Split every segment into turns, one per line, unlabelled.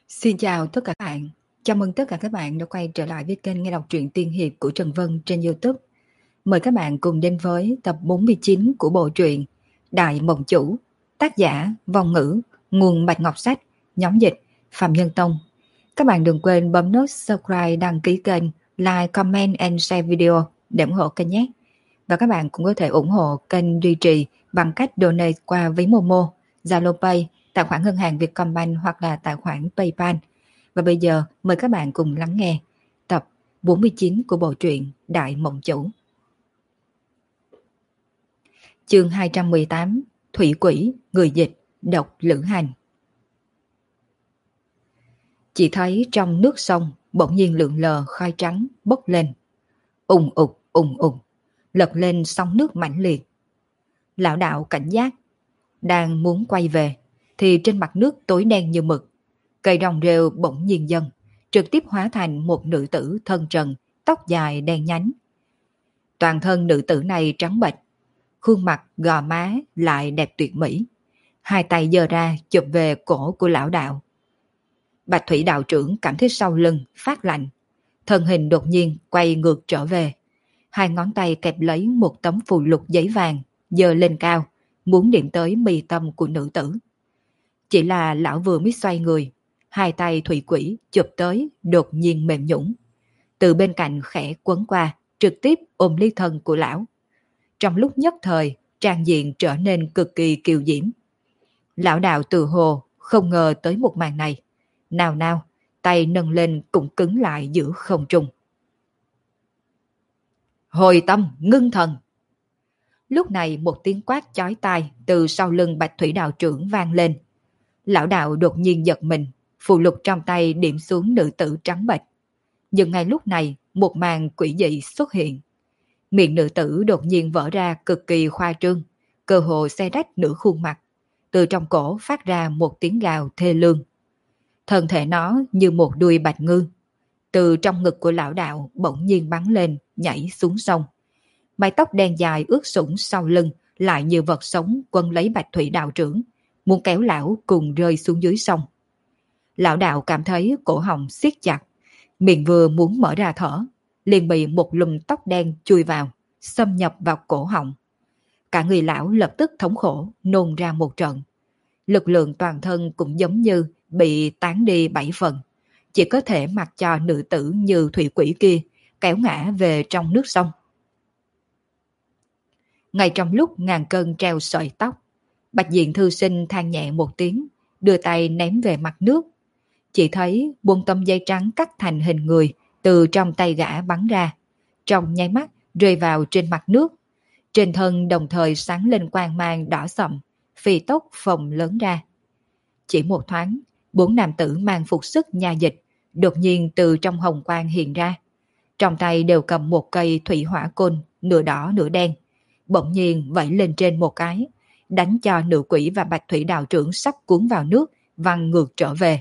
Xin chào tất cả các bạn. Chào mừng tất cả các bạn đã quay trở lại với kênh nghe đọc truyện tiên hiệp của Trần Vân trên YouTube. Mời các bạn cùng đến với tập 49 của bộ truyện Đại Mộng Chủ, tác giả Vong Ngữ, nguồn Bạch Ngọc Sách, nhóm dịch Phạm Nhân Tông. Các bạn đừng quên bấm nút subscribe, đăng ký kênh, like, comment and share video để ủng hộ kênh nhé. Và các bạn cũng có thể ủng hộ kênh duy trì bằng cách donate qua ví Momo, Zalo Pay, tài khoản ngân hàng Vietcombank hoặc là tài khoản PayPal. Và bây giờ mời các bạn cùng lắng nghe tập 49 của bộ truyện Đại Mộng Chủ. Chương 218: Thủy Quỷ, người dịch, độc lữ hành. Chỉ thấy trong nước sông bỗng nhiên lượn lờ khói trắng bốc lên, ùng ùng, lật lên sóng nước mãnh liệt. Lão đạo cảnh giác, đang muốn quay về thì trên mặt nước tối đen như mực, cây rong rêu bỗng nhiên dâng, trực tiếp hóa thành một nữ tử thân trần, tóc dài đen nhánh. Toàn thân nữ tử này trắng bệch, khuôn mặt gò má lại đẹp tuyệt mỹ, hai tay giơ ra chụp về cổ của lão đạo. Bạch Thủy đạo trưởng cảm thấy sau lưng phát lạnh, thân hình đột nhiên quay ngược trở về, hai ngón tay kẹp lấy một tấm phù lục giấy vàng, giơ lên cao, muốn điểm tới mi tâm của nữ tử. Chỉ là lão vừa mới xoay người, hai tay thủy quỷ chụp tới đột nhiên mềm nhũn, từ bên cạnh khẽ quấn qua, trực tiếp ôm lấy thân của lão. Trong lúc nhất thời, trang diện trở nên cực kỳ kiều diễm. Lão đạo từ hồ không ngờ tới một màn này, nào nào, tay nâng lên cũng cứng lại giữa không trung. Hồi tâm, ngưng thần. Lúc này một tiếng quát chói tai từ sau lưng Bạch Thủy đạo trưởng vang lên. Lão đạo đột nhiên giật mình, phù lục trong tay điểm xuống nữ tử trắng bệch. Nhưng ngay lúc này, một màn quỷ dị xuất hiện. Miệng nữ tử đột nhiên vỡ ra cực kỳ khoa trương, cơ hồ xé rách nửa khuôn mặt. Từ trong cổ phát ra một tiếng gào thê lương. Thân thể nó như một đuôi bạch ngư. Từ trong ngực của lão đạo bỗng nhiên bắn lên, nhảy xuống sông. Mái tóc đen dài ướt sũng sau lưng lại như vật sống quấn lấy Bạch Thủy đạo trưởng, muốn kéo lão cùng rơi xuống dưới sông. Lão đạo cảm thấy cổ họng siết chặt, miệng vừa muốn mở ra thở, liền bị một lùm tóc đen chui vào, xâm nhập vào cổ họng. Cả người lão lập tức thống khổ, nôn ra một trận. Lực lượng toàn thân cũng giống như bị tán đi 7 phần, chỉ có thể mặc cho nữ tử như thủy quỷ kia kéo ngã về trong nước sông. Ngay trong lúc ngàn cân treo sợi tóc, Bạch Diện thư sinh than nhẹ một tiếng, đưa tay ném về mặt nước. Chỉ thấy buông tấm dây trắng cắt thành hình người từ trong tay gã bắn ra, trong nháy mắt rơi vào trên mặt nước. Trên thân đồng thời sáng lên quang mang đỏ sậm, phi tốc phồng lớn ra. Chỉ một thoáng, 4 nam tử mang phục sức nha dịch đột nhiên từ trong hồng quang hiện ra. Trong tay đều cầm một cây thủy hỏa côn, nửa đỏ nửa đen. Bỗng nhiên vẫy lên trên một cái, đánh cho nữ quỷ và Bạch Thủy đạo trưởng sắp cuốn vào nước, văng ngược trở về.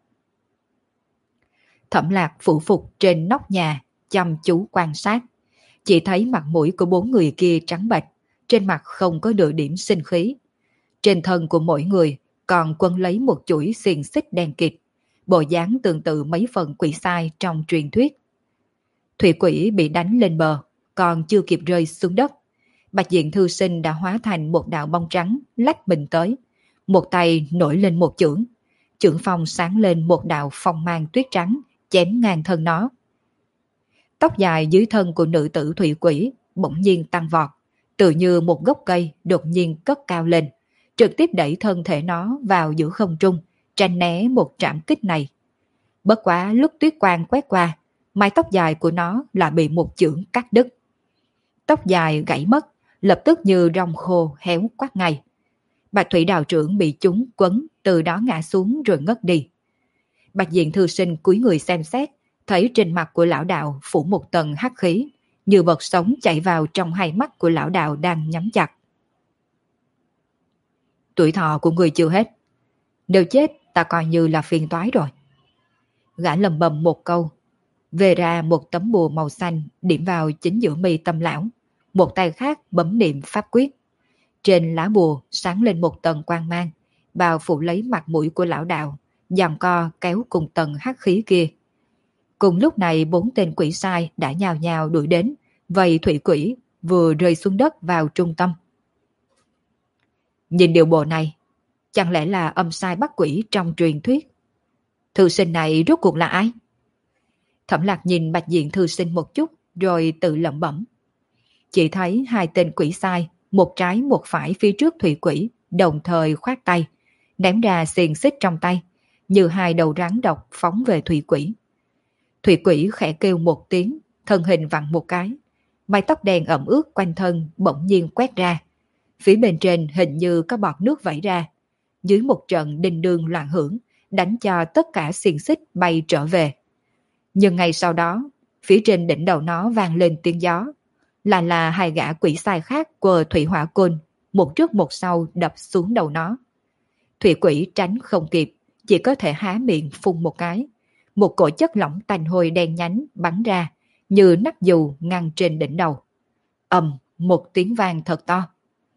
Thẩm Lạc phủ phục trên nóc nhà, chăm chú quan sát. Chỉ thấy mặt mũi của 4 người kia trắng bệch, trên mặt không có nửa điểm sinh khí. Trên thân của mỗi người còn quấn lấy một chuỗi xiềng xích đen kịt, bộ dáng tương tự mấy phần quỷ sai trong truyền thuyết. Thủy quỷ bị đánh lên bờ, còn chưa kịp rơi xuống đất. Bạch Diện thư sinh đã hóa thành một đạo bông trắng lách mình tới. Một tay nổi lên một chưởng, chưởng phong sáng lên một đạo phong mang tuyết trắng, chém ngang thân nó. Tóc dài dưới thân của nữ tử thủy quỷ bỗng nhiên tăng vọt, tự như một gốc cây đột nhiên cất cao lên, trực tiếp đẩy thân thể nó vào giữa không trung, tránh né một trảm kích này. Bất quá lúc tuyết quang quét qua, mái tóc dài của nó lại bị một chưởng cắt đứt. Tóc dài gãy mất, lập tức như rong khô héo quắt ngay. Bạch Thủy đạo trưởng bị chúng quấn, từ đó ngã xuống rồi ngất đi. Bạch Diện thư sinh cúi người xem xét, thấy trên mặt của lão đạo phủ một tầng hắc khí, như vật sống chạy vào trong hai mắt của lão đạo đang nhắm chặt. Tuổi thọ của người chưa hết, nếu chết ta coi như là phiền toái rồi. Gã lầm bầm một câu, về ra một tấm bùa màu xanh điểm vào chính giữa mi tâm lão, một tay khác bấm niệm pháp quyết. Trên lá bùa sáng lên một tầng quang mang, bao phủ lấy mặt mũi của lão đạo, giằng co kéo cùng tầng hắc khí kia. Cùng lúc này 4 tên quỷ sai đã nhào nhào đuổi đến, vây thủy quỷ vừa rơi xuống đất vào trung tâm. Nhìn điều bộ này, chẳng lẽ là âm sai bắt quỷ trong truyền thuyết? Thư sinh này rốt cuộc là ai? Thẩm Lạc nhìn Bạch Diện thư sinh một chút rồi tự lẩm bẩm. Chỉ thấy 2 tên quỷ sai, một trái một phải phía trước thủy quỷ, đồng thời khoát tay, ném ra xiềng xích trong tay, như 2 đầu rắn độc phóng về thủy quỷ. Thủy quỷ khẽ kêu một tiếng, thân hình vặn một cái, mái tóc đen ẩm ướt quanh thân bỗng nhiên quét ra. Phía bên trên hình như có bọt nước vẩy ra. Dưới một trận đinh đương loạn hưởng, đánh cho tất cả xiềng xích bay trở về. Nhưng ngay sau đó, phía trên đỉnh đầu nó vang lên tiếng gió. Là 2 gã quỷ sai khác của thủy hỏa côn, một trước một sau đập xuống đầu nó. Thủy quỷ tránh không kịp, chỉ có thể há miệng phun một cái. Một cỗ chất lỏng tanh hôi đen nhánh bắn ra, như nắp dù ngăn trên đỉnh đầu. Ầm, một tiếng vang thật to.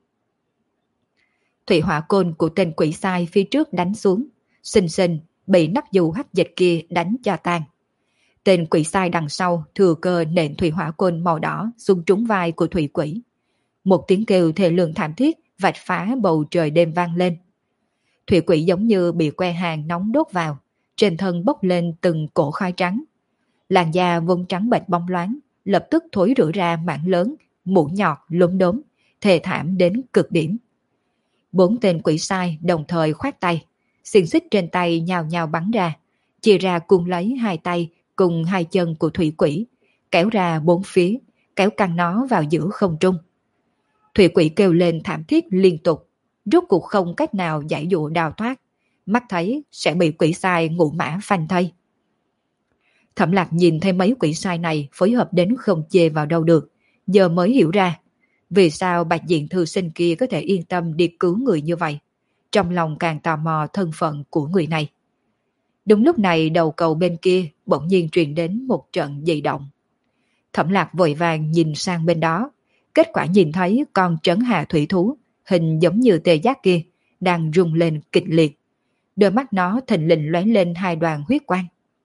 Thủy hỏa côn của tên quỷ sai phía trước đánh xuống, xinh xinh bị nắp dù hắc dịch kia đánh cho tan. Tên quỷ sai đằng sau thừa cơ nện thủy hỏa côn màu đỏ xuống trúng vai của thủy quỷ. Một tiếng kêu thê lương thảm thiết vạch phá bầu trời đêm vang lên. Thủy quỷ giống như bị que hàn nóng đốt vào, trên thân bốc lên từng cổ khói trắng. Làn da vốn trắng bệch bóng loáng, lập tức thối rữa ra mảng lớn, mũ nhọt lốm đốm, thê thảm đến cực điểm. 4 tên quỷ sai đồng thời khoát tay, xiềng xích trên tay nhào nhào bắn ra, chia ra cùng lấy 2 tay cùng 2 chân của thủy quỷ, kéo ra 4 phía, kéo căng nó vào giữa không trung. Thủy quỷ kêu lên thảm thiết liên tục, rốt cuộc không cách nào giải dụ đào thoát, mắt thấy sẽ bị quỷ sai ngũ mã phanh thây. Thẩm Lạc nhìn thấy mấy quỷ sai này phối hợp đến không chê vào đâu được, giờ mới hiểu ra vì sao Bạch Diện thư sinh kia có thể yên tâm đi cứu người như vậy. Trong lòng càng tò mò thân phận của người này. Đúng lúc này đầu cầu bên kia bỗng nhiên truyền đến một trận dị động. Thẩm Lạc vội vàng nhìn sang bên đó, kết quả nhìn thấy con trấn hà thủy thú, hình giống như tê giác kia, đang rung lên kịch liệt. Đôi mắt nó thình lình lóe lên 2 đoàn huyết quang.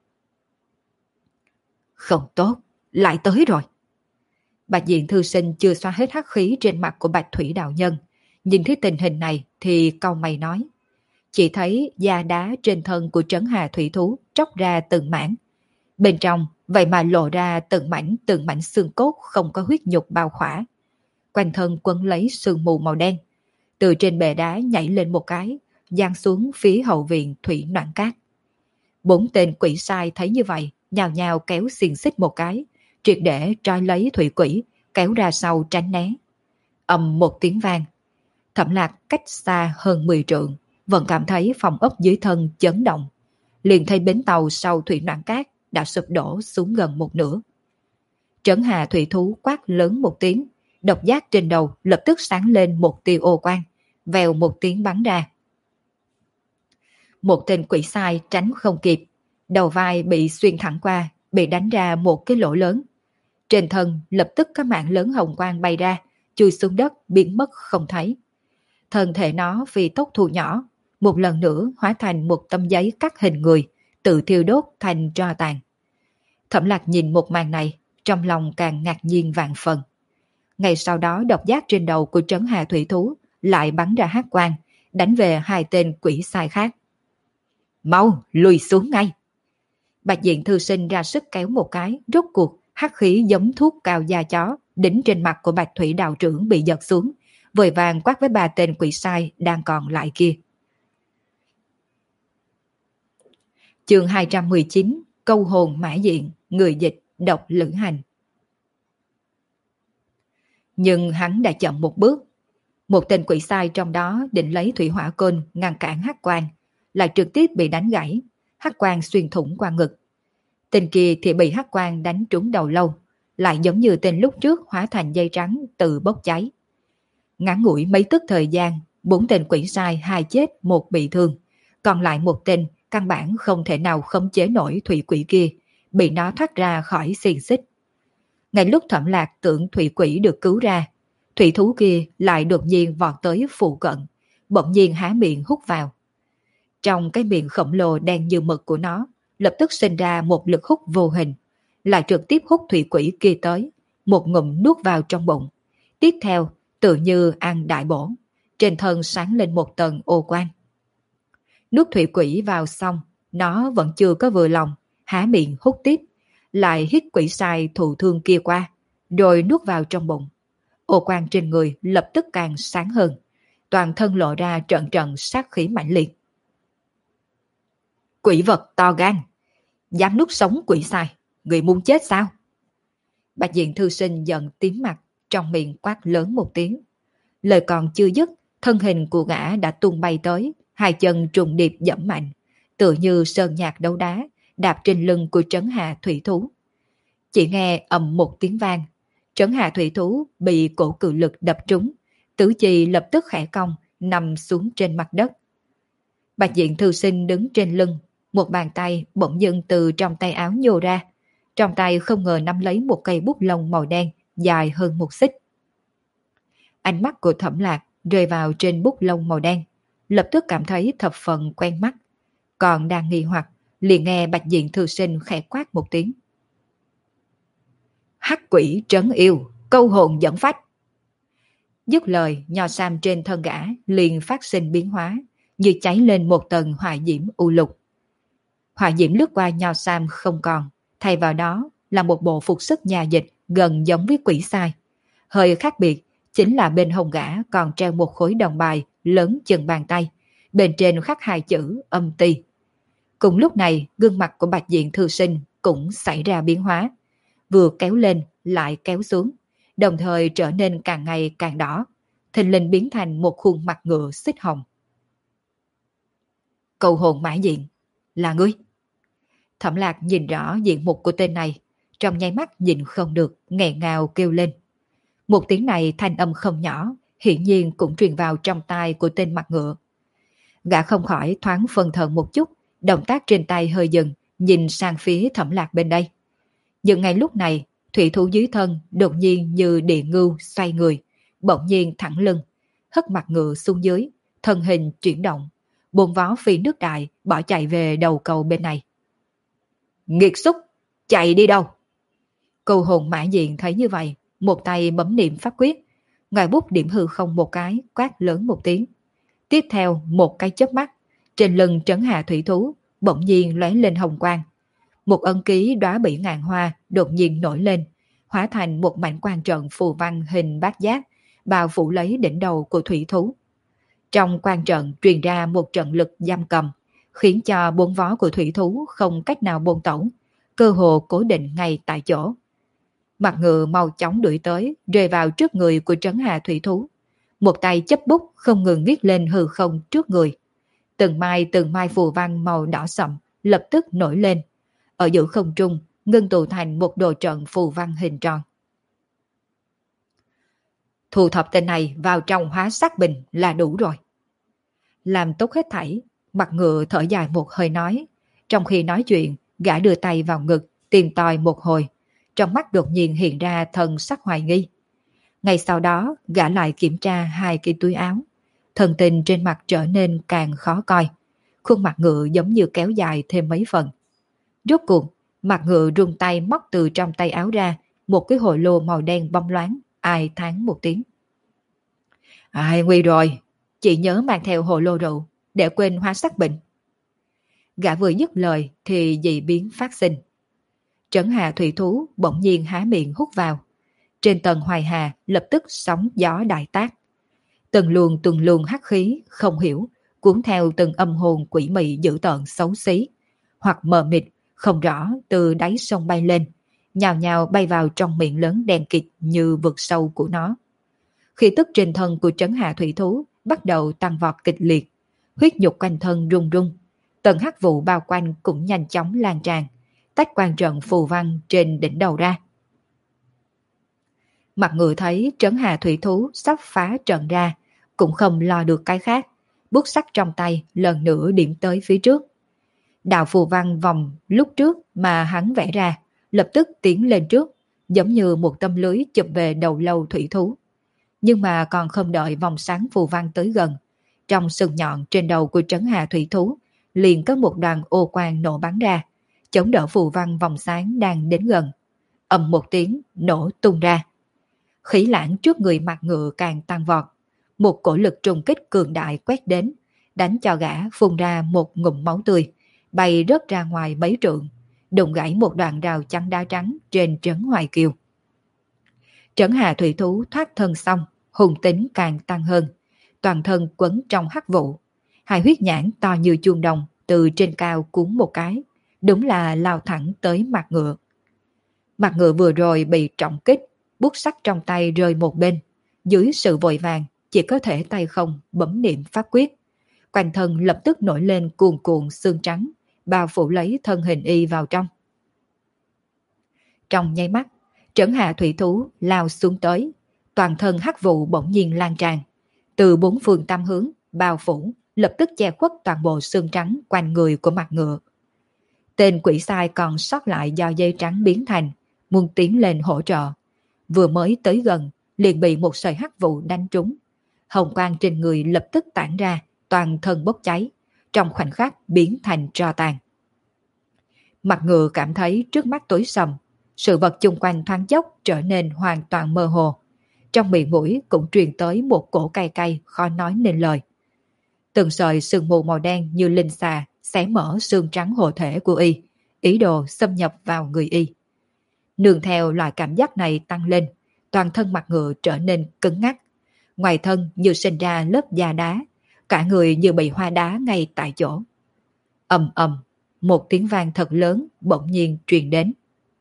Không tốt, lại tới rồi. Bạch Diện thư sinh chưa xóa hết hắc khí trên mặt của Bạch Thủy đạo nhân, nhìn thấy tình hình này thì cau mày nói. Chỉ thấy da đá trên thân của trấn hà thủy thú tróc ra từng mảng. Bên trong vậy mà lộ ra từng mảnh xương cốt không có huyết nhục bao khỏa. Quanh thân quấn lấy sương mù màu đen. Từ trên bệ đá nhảy lên một cái, giáng xuống phía hậu viện Thủy Noãn Cát. 4 tên quỷ sai thấy như vậy, nhào nhào kéo xiềng xích một cái, triệt để trói lấy thủy quỷ, kéo ra sau tránh né. Ầm một tiếng vang. Thẩm Lạc cách xa hơn 10 trượng, vẫn cảm thấy phòng ốc dưới thân chấn động. Liền thấy bến tàu sau Thủy Noãn Cát đã sụp đổ xuống gần một nửa. Trấn hà thủy thú quát lớn một tiếng, độc giác trên đầu lập tức sáng lên một tia ô quang, vèo một tiếng bắn ra. Một tên quỷ sai tránh không kịp, đầu vai bị xuyên thẳng qua, bị đánh ra một cái lỗ lớn. Trên thân lập tức có mạng lớn hồng quang bay ra, chui xuống đất biến mất không thấy. Thân thể nó vì tốc thu nhỏ, một lần nữa hóa thành một tấm giấy cắt hình người, tự thiêu đốt thành tro tàn. Thẩm Lạc nhìn một màn này, trong lòng càng ngạc nhiên vạn phần. Ngày sau đó độc giác trên đầu của trấn hà thủy thú lại bắn ra hắc quang, đánh về 2 tên quỷ sai khác. Mau, lùi xuống ngay! Bạch Diện thư sinh ra sức kéo một cái, rốt cuộc hắc khí giống thuốc cao da chó đính trên mặt của Bạch Thủy đạo trưởng bị giật xuống, vội vàng quát với 3 tên quỷ sai đang còn lại kia. Chương 219, câu hồn mã diện, người dịch, độc lữ hành. Nhưng hắn đã chậm một bước. Một tên quỷ sai trong đó định lấy thủy hỏa côn ngăn cản hắc quang, lại trực tiếp bị đánh gãy, hắc quang xuyên thủng qua ngực. Tên kia thì bị hắc quang đánh trúng đầu lâu, lại giống như tên lúc trước hóa thành dây trắng tự bốc cháy. Ngắn ngủi mấy tức thời gian, 4 tên quỷ sai 2 chết 1 bị thương, còn lại một tên căn bản không thể nào khống chế nổi thủy quỷ kia, bị nó thoát ra khỏi xiềng xích. Ngay lúc Thẩm Lạc tưởng thủy quỷ được cứu ra, thủy thú kia lại đột nhiên vọt tới phụ cận, bỗng nhiên há miệng hút vào. Trong cái miệng khổng lồ đen như mực của nó, lập tức sinh ra một lực hút vô hình, lại trực tiếp hút thủy quỷ kia tới, một ngụm nuốt vào trong bụng. Tiếp theo, tự như ăn đại bổ, trên thân sáng lên một tầng ô quang. Nuốt thủy quỷ vào xong, nó vẫn chưa có vừa lòng, há miệng hút tiếp, lại hít quỷ sai thụ thương kia qua, rồi nuốt vào trong bụng. Ô quang trên người lập tức càng sáng hơn, toàn thân lộ ra trận trận sát khí mãnh liệt. Quỷ vật to gan, dám nuốt sống quỷ sai, người muốn chết sao? Bạch Diện thư sinh giận tím mặt, trong miệng quát lớn một tiếng. Lời còn chưa dứt, thân hình của gã đã tung bay tới, hai chân trùng điệp dẫm mạnh, tựa như sơn nhạc đấu đá, đạp trên lưng của Trấn Hà thủy thú. Chỉ nghe ầm một tiếng vang, Trấn Hà thủy thú bị cổ cự lực đập trúng, tứ chi lập tức khẽ cong, nằm xuống trên mặt đất. Bạch Diện thư sinh đứng trên lưng, một bàn tay bỗng dưng từ trong tay áo nhô ra, trong tay không ngờ nắm lấy một cây bút lông màu đen dài hơn một xích. Ánh mắt của Thẩm Lạc rơi vào trên bút lông màu đen, lập tức cảm thấy thập phần quen mắt. Còn đang nghi hoặc, liền nghe Bạch Diện thư sinh khẽ quát một tiếng. Hắc quỷ trấn yêu, câu hồn dẫn phách. Dứt lời, nho sam trên thân gã liền phát sinh biến hóa, như cháy lên một tầng hỏa diễm u lục. Hỏa diễm lướt qua nho sam không còn, thay vào đó là một bộ phục sức nhà dịch gần giống với quỷ sai. Hơi khác biệt chính là bên hông gã còn treo một khối đồng bài lớn chừng bàn tay, bên trên khắc hai chữ âm ti. Cùng lúc này, gương mặt của Bạch Diện thư sinh cũng xảy ra biến hóa, vừa kéo lên lại kéo xuống, đồng thời trở nên càng ngày càng đỏ, thình lình biến thành một khuôn mặt ngựa xích hồng. Cầu hồn Mã Diện, là ngươi? Thẩm Lạc nhìn rõ diện mục của tên này, trong nháy mắt nhìn không được, nghẹn ngào kêu lên. Một tiếng này thanh âm không nhỏ, hiển nhiên cũng truyền vào trong tai của tên mặt ngựa. Gã không khỏi thoáng phân thần một chút, động tác trên tay hơi dừng, nhìn sang phía Thẩm Lạc bên đây. Nhưng ngay lúc này, thủy thủ dưới thân đột nhiên như địa ngưu xoay người, bỗng nhiên thẳng lưng, hất mặt ngựa xuống dưới, thân hình chuyển động, buồn vó phi nước đại, bỏ chạy về đầu cầu bên này. Nghiệt xúc, chạy đi đâu? Câu hồn Mã Diện thấy như vậy, một tay bấm niệm pháp quyết, ngòi bút điểm hư không một cái, quát lớn một tiếng. Tiếp theo một cái chớp mắt, trên lưng Trấn Hà thủy thú bỗng nhiên lóe lên hồng quang. Một ân ký đóa bỉ ngàn hoa đột nhiên nổi lên, hóa thành một mảnh quang trận phù văn hình bát giác, bao phủ lấy đỉnh đầu của thủy thú. Trong quang trận truyền ra một trận lực giam cầm, khiến cho bốn vó của thủy thú không cách nào buông tẩu, cơ hồ cố định ngay tại chỗ. Mặt ngựa mau chóng đuổi tới, rơi vào trước người của Trấn Hà thủy thú. Một tay chấp bút không ngừng viết lên hư không trước người. Từng mai phù văn màu đỏ sậm lập tức nổi lên. Ở giữa không trung, ngưng tụ thành một đồ trận phù văn hình tròn. Thu thập tên này vào trong hóa sắc bình là đủ rồi. Làm tốt hết thảy, mặt ngựa thở dài một hơi nói. Trong khi nói chuyện, gã đưa tay vào ngực, tìm tòi một hồi. Trong mắt đột nhiên hiện ra thần sắc hoài nghi. Ngay sau đó, gã lại kiểm tra hai cái túi áo. Thần tình trên mặt trở nên càng khó coi. Khuôn mặt ngựa giống như kéo dài thêm mấy phần. Rốt cuộc, mặt ngựa rung tay móc từ trong tay áo ra một cái hồ lô màu đen bóng loáng, ai thán một tiếng. Ai nguy rồi, chị nhớ mang theo hồ lô rượu, để quên hóa sắc bệnh. Gã vừa dứt lời thì dị biến phát sinh. Trấn Hà thủy thú bỗng nhiên há miệng hút vào. Trên tầng hoài hà lập tức sóng gió đại tác. Từng luồng hắc khí không hiểu, cuốn theo từng âm hồn quỷ mị dữ tợn xấu xí, hoặc mờ mịt không rõ từ đáy sông bay lên, nhào nhào bay vào trong miệng lớn đen kịt như vực sâu của nó. Khi tức trên thân của Trấn Hà thủy thú bắt đầu tăng vọt kịch liệt, huyết nhục quanh thân rung rung, tầng hắc vụ bao quanh cũng nhanh chóng lan tràn, tách quan trận phù văn trên đỉnh đầu ra. Mặt ngựa thấy Trấn Hà thủy thú sắp phá trận ra, cũng không lo được cái khác, bút sắc trong tay lần nữa điểm tới phía trước. Đạo phù văn vòng lúc trước mà hắn vẽ ra, lập tức tiến lên trước, giống như một tấm lưới chụp về đầu lâu thủy thú. Nhưng mà còn không đợi vòng sáng phù văn tới gần, trong sừng nhọn trên đầu của Trấn Hà thủy thú liền có một đoàn ô quang nổ bắn ra, chống đỡ phù văn vòng sáng đang đến gần. Ầm một tiếng nổ tung ra. Khí lãng trước người mặt ngựa càng tăng vọt. Một cổ lực trùng kích cường đại quét đến, đánh cho gã phun ra một ngụm máu tươi, bay rớt ra ngoài mấy trượng, đụng gãy một đoạn rào chắn đá trắng trên trấn Hoài Kiều. Trấn Hà thủy thú thoát thân xong, hùng tính càng tăng hơn, toàn thân quấn trong hắc vụ. Hai huyết nhãn to như chuông đồng từ trên cao cuốn một cái, đúng là lao thẳng tới mặt ngựa. Mặt ngựa vừa rồi bị trọng kích, bút sắt trong tay rơi một bên, dưới sự vội vàng chỉ có thể tay không bấm niệm pháp quyết. Quanh thân lập tức nổi lên cuồn cuộn xương trắng, bao phủ lấy thân hình y vào trong. Trong nháy mắt, Trấn Hạ thủy thú lao xuống tới, toàn thân hắc vụ bỗng nhiên lan tràn, từ bốn phương tám hướng bao phủ, lập tức che khuất toàn bộ xương trắng quanh người của mặt ngựa. Tên quỷ sai còn sót lại do dây trắng biến thành, muốn tiến lên hỗ trợ. Vừa mới tới gần, liền bị một sợi hắc vụ đánh trúng. Hồng quang trên người lập tức tản ra, toàn thân bốc cháy, trong khoảnh khắc biến thành tro tàn. Mặt ngựa cảm thấy trước mắt tối sầm, sự vật chung quanh thoáng chốc trở nên hoàn toàn mơ hồ. Trong miệng mũi cũng truyền tới một cổ cay cay khó nói nên lời. Từng sợi sương mù màu đen như linh xà xé mở xương trắng hộ thể của y, ý đồ xâm nhập vào người y. Nương theo loại cảm giác này tăng lên, toàn thân mặt ngựa trở nên cứng ngắc. Ngoài thân như sinh ra lớp da đá, cả người như bị hoa đá ngay tại chỗ. Ầm ầm, một tiếng vang thật lớn bỗng nhiên truyền đến.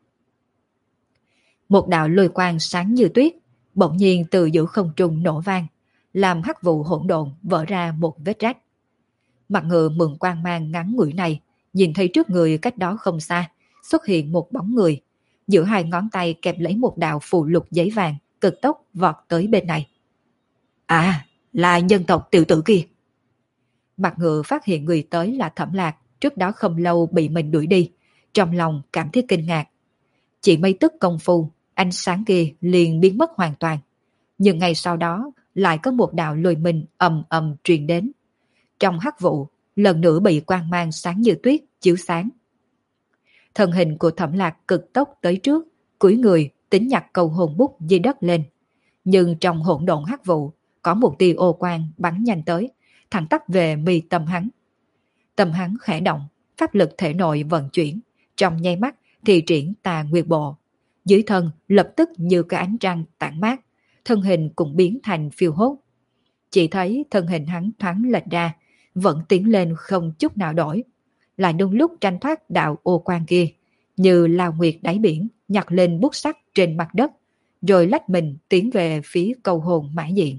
Một đạo lôi quang sáng như tuyết, bỗng nhiên từ giữa không trung nổ vang, làm hắc vụ hỗn độn vỡ ra một vết rách. Mặt ngựa mượn quang mang ngắn ngủi này, nhìn thấy trước người cách đó không xa, xuất hiện một bóng người, giữa hai ngón tay kẹp lấy một đạo phù lục giấy vàng, cực tốc vọt tới bên này. À, là nhân tộc tiểu tử kia. Mặt ngựa phát hiện người tới là Thẩm Lạc, trước đó không lâu bị mình đuổi đi, trong lòng cảm thấy kinh ngạc. Chỉ mấy tức công phu, ánh sáng kia liền biến mất hoàn toàn. Nhưng ngay sau đó lại có một đạo lôi minh ầm ầm truyền đến. Trong hắc vụ, lần nữa bị quang mang sáng như tuyết chiếu sáng. Thân hình của Thẩm Lạc cực tốc tới trước, cúi người tính nhặt cầu hồn bút dưới đất lên. Nhưng trong hỗn độn hắc vụ, có một tia ô quang bắn nhanh tới, thẳng tắp về mi tâm hắn. Tâm hắn khẽ động, pháp lực thể nội vận chuyển, trong nháy mắt thì triển Tà Nguyệt Bộ. Dưới thân lập tức như cái ánh trăng tản mát, thân hình cũng biến thành phiêu hốt. Chỉ thấy thân hình hắn thoáng lệch ra, vẫn tiến lên không chút nào đổi. Lại đúng lúc tranh thoát đạo ô quang kia, như lao nguyệt đáy biển, nhặt lên bút sắt trên mặt đất, rồi lách mình tiến về phía cầu hồn mã diện.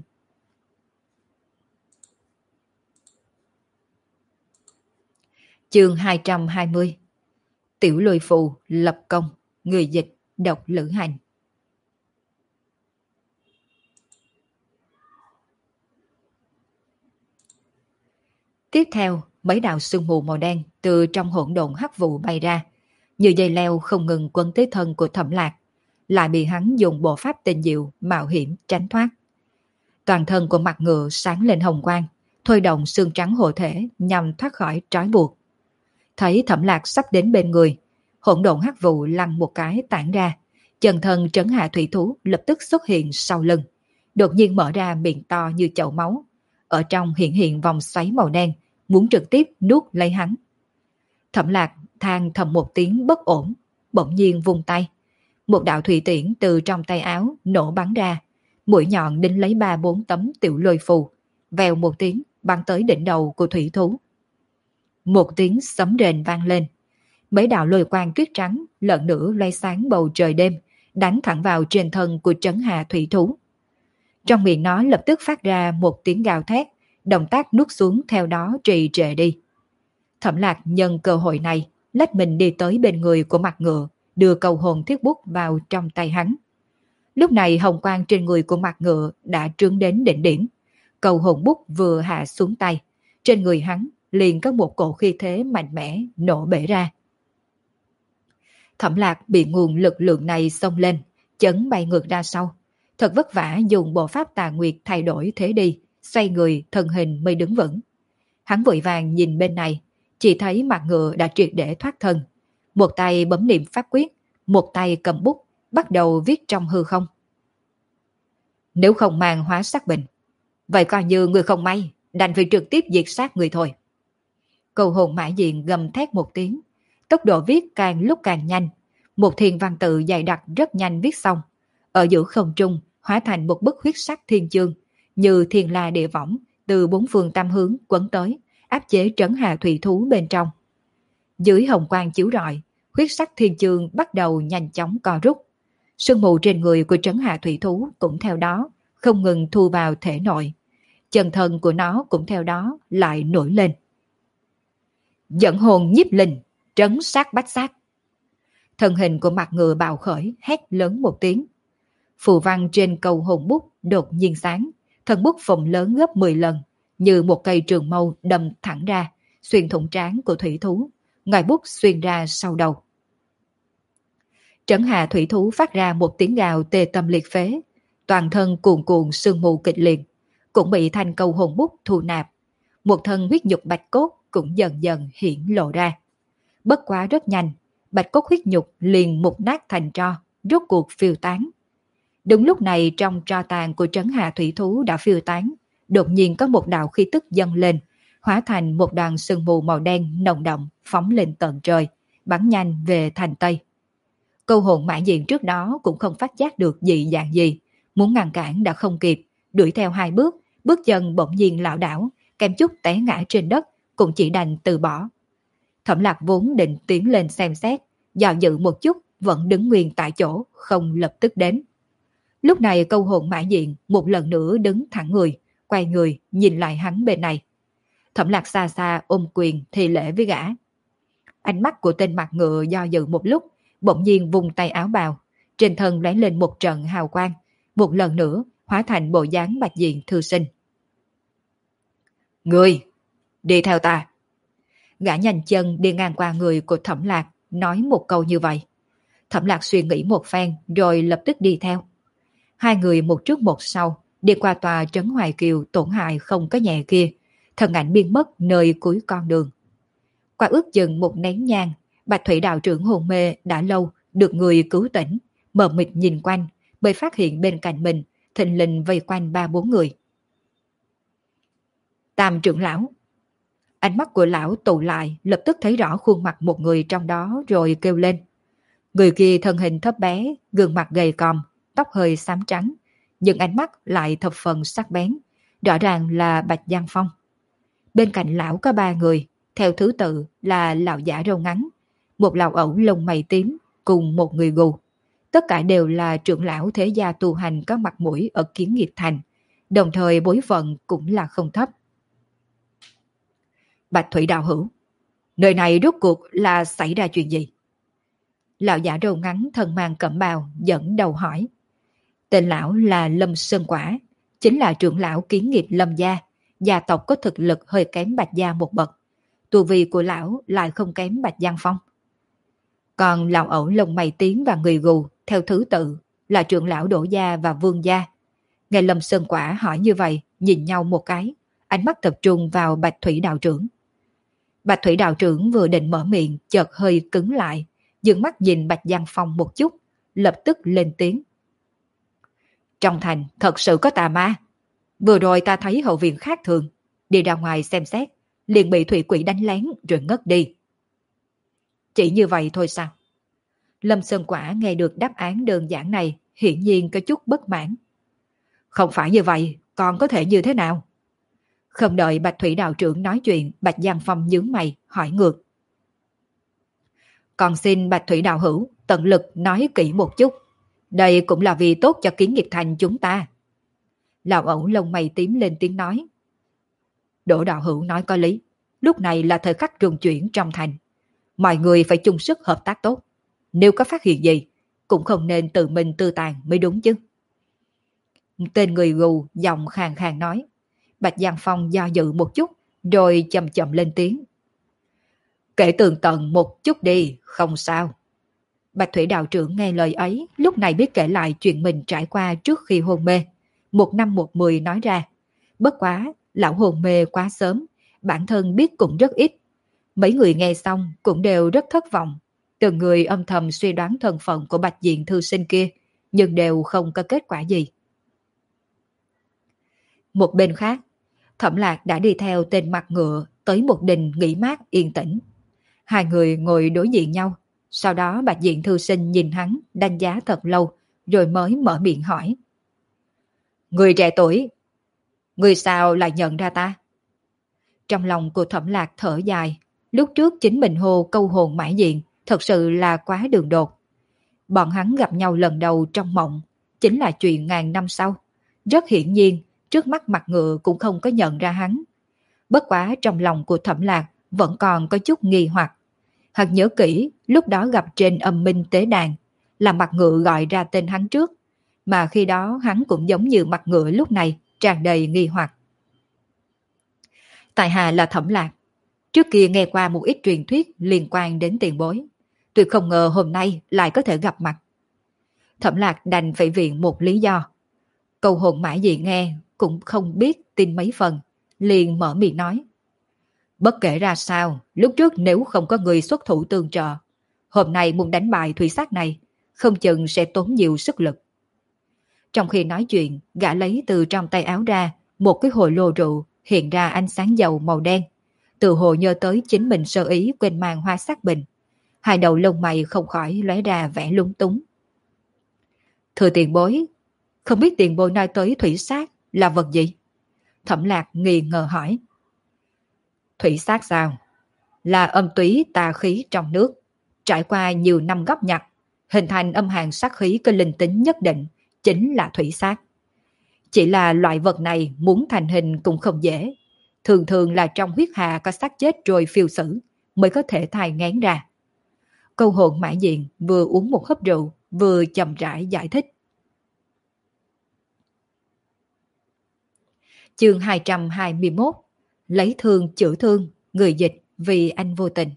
Chương 220. Tiểu Lôi Phù lập công, người dịch độc lữ hành. Tiếp theo, mấy đạo sương mù màu đen từ trong hỗn độn hắc vụ bay ra, như dây leo không ngừng quấn tới thân của Thẩm Lạc, lại bị hắn dùng bộ pháp tinh diệu mạo hiểm tránh thoát. Toàn thân của mặt ngựa sáng lên hồng quang, thôi động xương trắng hộ thể nhằm thoát khỏi trói buộc. Thấy Thẩm Lạc sắp đến bên người, hỗn độn hắc vụ lăn một cái tản ra, chân thân Trấn Hạ thủy thú lập tức xuất hiện sau lưng, đột nhiên mở ra miệng to như chậu máu, ở trong hiện vòng xoáy màu đen, muốn trực tiếp nuốt lấy hắn. Thẩm Lạc than thầm một tiếng bất ổn, bỗng nhiên vung tay, một đạo thủy tiễn từ trong tay áo nổ bắn ra, mũi nhọn đinh lấy 3-4 tấm tiểu lôi phù, vèo một tiếng bắn tới đỉnh đầu của thủy thú. Một tiếng sấm rền vang lên, mấy đạo lôi quang tuyết trắng lần nữa loay sáng bầu trời đêm, đánh thẳng vào trên thân của Trấn Hà thủy thú. Trong miệng nó lập tức phát ra một tiếng gào thét, động tác nuốt xuống theo đó trì trệ đi. Thẩm Lạc nhân cơ hội này, lách mình đi tới bên người của mặt ngựa, đưa cầu hồn thiết bút vào trong tay hắn. Lúc này hồng quang trên người của mặt ngựa đã trướng đến đỉnh điểm. Cầu hồn bút vừa hạ xuống tay, trên người hắn liền có một cổ khí thế mạnh mẽ nổ bể ra. Thẩm Lạc bị nguồn lực lượng này xông lên, chấn bay ngược ra sau. Thật vất vả dùng bộ pháp Tà Nguyệt thay đổi thế đi, xoay người thân hình mới đứng vững. Hắn vội vàng nhìn bên này, chỉ thấy mặt ngựa đã triệt để thoát thân. Một tay bấm niệm pháp quyết, một tay cầm bút, bắt đầu viết trong hư không. Nếu không mang hóa sát bình, vậy coi như người không may, đành phải trực tiếp diệt sát người thôi. Câu hồn mã diện gầm thét một tiếng, tốc độ viết càng lúc càng nhanh. Một thiền văn tự dày đặc rất nhanh viết xong. Ở giữa không trung hóa thành một bức huyết sắc thiên chương, như thiên la địa võng từ bốn phương tam hướng quấn tới, áp chế trấn hà thủy thú bên trong. Dưới hồng quang chiếu rọi, huyết sắc thiên chương bắt đầu nhanh chóng co rút. Sương mù trên người của trấn hà thủy thú cũng theo đó không ngừng thu vào thể nội. Chân thân của nó cũng theo đó lại nổi lên. Dẫn hồn nhiếp linh, trấn sát bách sát. Thân hình của mặt ngựa bạo khởi, hét lớn một tiếng. Phù văn trên cầu hồn bút đột nhiên sáng, thân bút phồng lớn gấp 10 lần, như một cây trường mâu đâm thẳng ra, xuyên thủng trán của thủy thú, ngòi bút xuyên ra sau đầu. Trấn hà thủy thú phát ra một tiếng gào tê tâm liệt phế, toàn thân cuồn cuộn sương mù kịch liệt, cũng bị thanh cầu hồn bút thu nạp. Một thân huyết nhục bạch cốt cũng dần dần hiển lộ ra. Bất quá rất nhanh, bạch cốt huyết nhục liền mục nát thành tro, rốt cuộc phiêu tán. Đúng lúc này trong tro tàn của trấn hà thủy thú đã phiêu tán, đột nhiên có một đạo khí tức dâng lên, hóa thành một đoàn sương mù màu đen nồng đậm phóng lên tận trời, bắn nhanh về thành Tây. Câu hồn mã diện trước đó cũng không phát giác được dị dạng gì, muốn ngăn cản đã không kịp, đuổi theo 2 bước, bước chân bỗng nhiên lảo đảo, kém chút té ngã trên đất, cũng chỉ đành từ bỏ. Thẩm Lạc vốn định tiến lên xem xét, do dự một chút, vẫn đứng nguyên tại chỗ, không lập tức đến. Lúc này câu hồn mã diện một lần nữa đứng thẳng người, quay người nhìn lại hắn bên này. Thẩm Lạc xa xa ôm quyền thì lễ với gã. Ánh mắt của tên mặt ngựa do dự một lúc, bỗng nhiên vùng tay áo bào, trên thân lóe lên một trận hào quang, một lần nữa hóa thành bộ dáng bạch diện thư sinh. Người, đi theo ta. Gã nhanh chân đi ngang qua người của Thẩm Lạc, nói một câu như vậy. Thẩm Lạc suy nghĩ một phen rồi lập tức đi theo. 2 người một trước một sau, đi qua tòa trấn Hoài Kiều tổn hại không có nhẹ kia, thân ảnh biến mất nơi cuối con đường. Qua ước chừng một nén nhang, Bạch Thủy đạo trưởng hôn mê đã lâu được người cứu tỉnh, mờ mịt nhìn quanh, bởi phát hiện bên cạnh mình thình lình vây quanh 3-4 người. Tam trưởng lão. Ánh mắt của lão tụ lại, lập tức thấy rõ khuôn mặt một người trong đó rồi kêu lên. Người kia thân hình thấp bé, gương mặt gầy còm, tóc hơi xám trắng, nhưng ánh mắt lại thập phần sắc bén, rõ ràng là Bạch Giang Phong. Bên cạnh lão có 3 người, theo thứ tự là lão giả râu ngắn, một lão ẩu lông mày tím cùng một người gù. Tất cả đều là trưởng lão thế gia tu hành có mặt mũi ở Kiến Nghiệp Thành, đồng thời bối phận cũng là không thấp. Bạch Thủy đạo hữu, nơi này rốt cuộc là xảy ra chuyện gì? Lão giả râu ngắn thân mang cẩm bào dẫn đầu hỏi. Tên lão là Lâm Sơn Quả, chính là trưởng lão Kiến Nghiệp Lâm gia, gia tộc có thực lực hơi kém Bạch gia một bậc. Tu vi của lão lại không kém Bạch Giang Phong. Còn lão ẩu lông mày tím và người gù theo thứ tự là trưởng lão Đỗ gia và Vương gia. Nghe Lâm Sơn Quả hỏi như vậy, nhìn nhau một cái, ánh mắt tập trung vào Bạch Thủy đạo trưởng. Bạch Thủy đạo trưởng vừa định mở miệng, chợt hơi cứng lại, dừng mắt nhìn Bạch Giang Phong một chút, lập tức lên tiếng. Trong thành thật sự có tà ma. Vừa rồi ta thấy hậu viện khác thường, đi ra ngoài xem xét, liền bị thủy quỷ đánh lén rồi ngất đi. Chỉ như vậy thôi sao? Lâm Sơn Quả nghe được đáp án đơn giản này, hiển nhiên có chút bất mãn. Không phải như vậy, còn có thể như thế nào? Không đợi Bạch Thủy đạo trưởng nói chuyện, Bạch Giang Phong nhướng mày, hỏi ngược. Còn xin Bạch Thủy đạo hữu tận lực nói kỹ một chút. Đây cũng là vì tốt cho Kiến Nghiệp Thành chúng ta. Lão ẩu lông mày tím lên tiếng nói. Đỗ đạo hữu nói có lý. Lúc này là thời khắc rung chuyển trong thành. Mọi người phải chung sức hợp tác tốt. Nếu có phát hiện gì, cũng không nên tự mình tư tàn mới đúng chứ. Tên người gù giọng khàn khàn nói. Bạch Giang Phong do dự một chút, rồi chậm chậm lên tiếng. Kể tường tận một chút đi, không sao. Bạch Thủy đạo trưởng nghe lời ấy, lúc này biết kể lại chuyện mình trải qua trước khi hôn mê. 1 năm 1 10 nói ra. Bất quá, lão hôn mê quá sớm, bản thân biết cũng rất ít. Mấy người nghe xong cũng đều rất thất vọng. Từng người âm thầm suy đoán thân phận của Bạch Diện thư sinh kia, nhưng đều không có kết quả gì. Một bên khác, Thẩm Lạc đã đi theo tên mặt ngựa tới một đình nghỉ mát yên tĩnh. Hai người ngồi đối diện nhau, sau đó Bạch Diện thư sinh nhìn hắn đánh giá thật lâu, rồi mới mở miệng hỏi. Người trẻ tuổi, người sao lại nhận ra ta? Trong lòng của Thẩm Lạc thở dài, lúc trước chính mình hô câu hồn mã diện, thật sự là quá đường đột. Bọn hắn gặp nhau lần đầu trong mộng, chính là chuyện ngàn năm sau. Rất hiển nhiên, trước mắt mặt ngựa cũng không có nhận ra hắn. Bất quá trong lòng của Thẩm Lạc vẫn còn có chút nghi hoặc. Hắn nhớ kỹ, lúc đó gặp trên âm minh tế đàn, là mặt ngựa gọi ra tên hắn trước, mà khi đó hắn cũng giống như mặt ngựa lúc này, tràn đầy nghi hoặc. Tại hạ là Thẩm Lạc, trước kia nghe qua một ít truyền thuyết liên quan đến tiền bối, tuyệt không ngờ hôm nay lại có thể gặp mặt. Thẩm Lạc đành phải viện một lý do. Câu hồn mã gì nghe cũng không biết tin mấy phần, liền mở miệng nói. Bất kể ra sao, lúc trước nếu không có người xuất thủ tương trợ, hôm nay muốn đánh bại thủy sát này, không chừng sẽ tốn nhiều sức lực. Trong khi nói chuyện, gã lấy từ trong tay áo ra một cái hồ lô rượu hiện ra ánh sáng dầu màu đen. Từ hồ nhớ tới chính mình sơ ý quên mang hoa sắc bình. Hai đầu lông mày không khỏi lóe ra vẻ lúng túng. Thưa tiền bối, không biết tiền bối nói tới thủy sát là vật gì? Thẩm Lạc nghi ngờ hỏi. Thủy sát sao? Là âm túy tà khí trong nước, trải qua nhiều năm góp nhặt, hình thành âm hàn sát khí có linh tính nhất định, chính là thủy sát. Chỉ là loại vật này muốn thành hình cũng không dễ, thường thường là trong huyết hà có xác chết rồi phiêu xử mới có thể thai ngén ra. Câu hồn mã diện vừa uống một hớp rượu, vừa chậm rãi giải thích. Chương 221, lấy thương chữa thương, người dịch vì anh vô tình.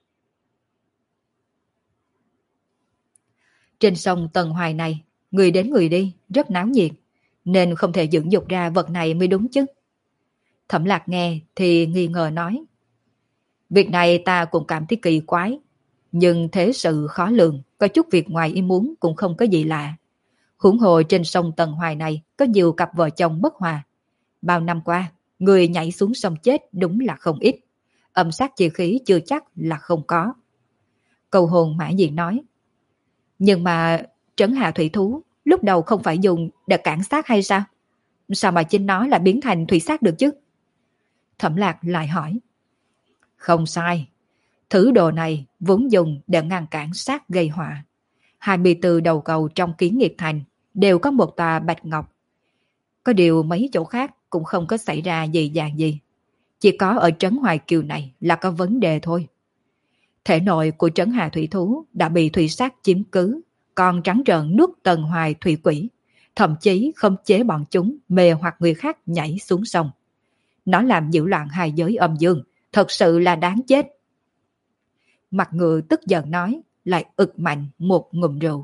Trên sông Tần Hoài này, người đến người đi, rất náo nhiệt, nên không thể dưỡng dục ra vật này mới đúng chứ. Thẩm Lạc nghe thì nghi ngờ nói. Việc này ta cũng cảm thấy kỳ quái, nhưng thế sự khó lường, có chút việc ngoài ý muốn cũng không có gì lạ. Huống hồ trên sông Tần Hoài này có nhiều cặp vợ chồng bất hòa. Bao năm qua, người nhảy xuống sông chết đúng là không ít. Âm sát chi khí chưa chắc là không có. Câu hồn mã diện nói. Nhưng mà trấn hạ thủy thú lúc đầu không phải dùng để cản sát hay sao? Sao mà chính nó lại biến thành thủy sát được chứ? Thẩm Lạc lại hỏi. Không sai. Thứ đồ này vốn dùng để ngăn cản sát gây họa. 24 đầu cầu trong Kiến Nghiệp Thành đều có một tòa bạch ngọc. Có điều mấy chỗ khác cũng không có xảy ra gì dạng gì. Chỉ có ở trấn Hoài Kiều này là có vấn đề thôi. Thể nội của trấn Hà Thủy Thú đã bị thủy sát chiếm cứ, còn trắng trợn nuốt Tần Hoài Thủy Quỷ, thậm chí không chế bọn chúng mê hoặc người khác nhảy xuống sông. Nó làm nhiễu loạn hai giới âm dương, thật sự là đáng chết. Mặt ngựa tức giận nói, lại ực mạnh một ngụm rượu.